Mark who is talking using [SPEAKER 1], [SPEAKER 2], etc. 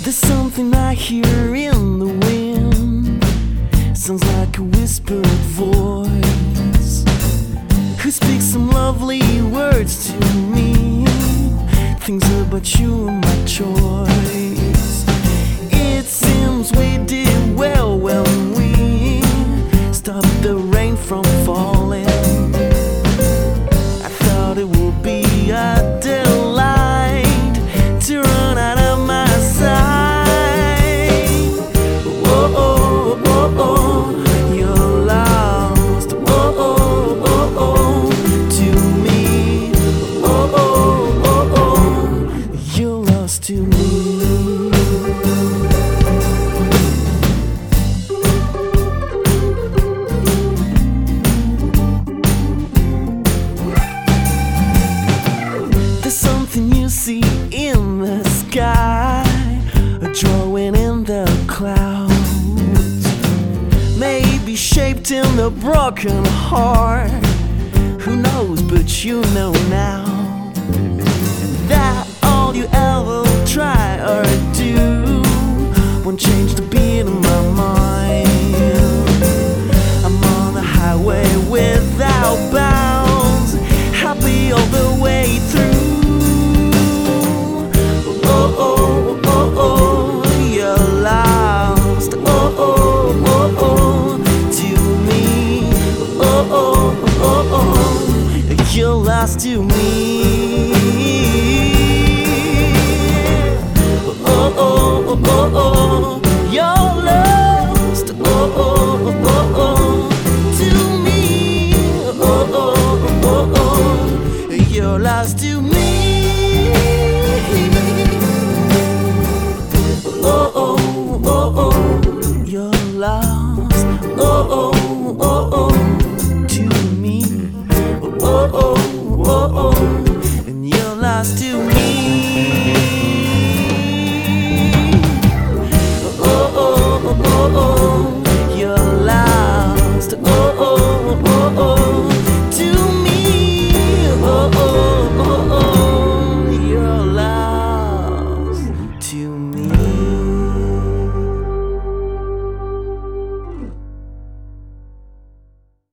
[SPEAKER 1] There's something I hear in the wind, sounds like a whispered voice, who speaks some lovely words to me, things about you and my choice. It seems we did well when we stopped the rain from falling. I thought it would be a delight to run out of my sight. Oh, oh, oh, oh, you're lost. Oh, oh, oh, oh, to me. Oh, oh, oh, oh, you're lost to me. See in the sky, a drawing in the clouds, maybe shaped in the broken heart. Who knows, but you know now that all you ever try or do won't change the beat of my mind. I'm on the highway without bounds, happy all the way through. You're lost to me. Oh, oh, oh, oh, oh. You're lost. Oh, oh, oh, oh, to me. Oh, oh, oh, oh. You're lost to me. Oh, oh, oh, oh. You're lost. Oh, oh, oh, oh, to me. Oh, oh, oh, oh, and you're lost to me.